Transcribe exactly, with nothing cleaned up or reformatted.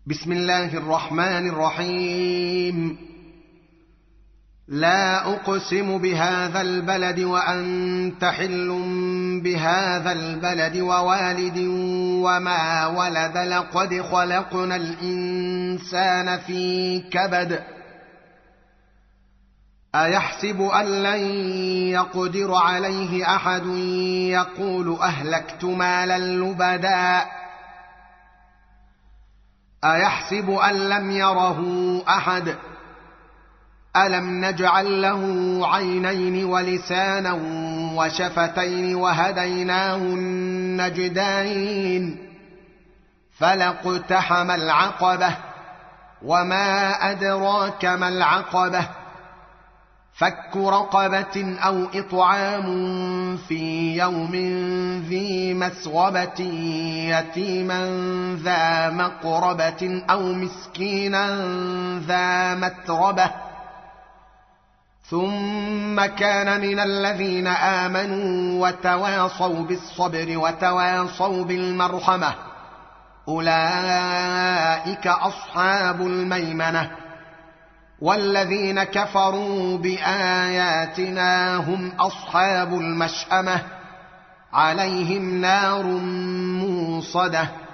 بسم الله الرحمن الرحيم. لا أقسم بهذا البلد وأنت حل بهذا البلد ووالد وما ولد، لقد خلقنا الإنسان في كبد. أيحسب أن لن يقدر عليه أحد، يقول أهلكت مالا لبدا. أيحسب أن لم يره أحد، ألم نجعل له عينين ولسانا وشفتين وهديناه النجدين. فلاقتحم العقبة، وما أدراك ما العقبة، فك رقبة أو إطعام في يوم ذي مسغبة، يتيما ذا مقربة أو مسكينا ذا متربة، ثم كان من الذين آمنوا وتواصوا بالصبر وتواصوا بالمرحمة، أولئك أصحاب الميمنة. والذين كفروا بآياتنا هم أصحاب المشأمة، عليهم نار موصدة.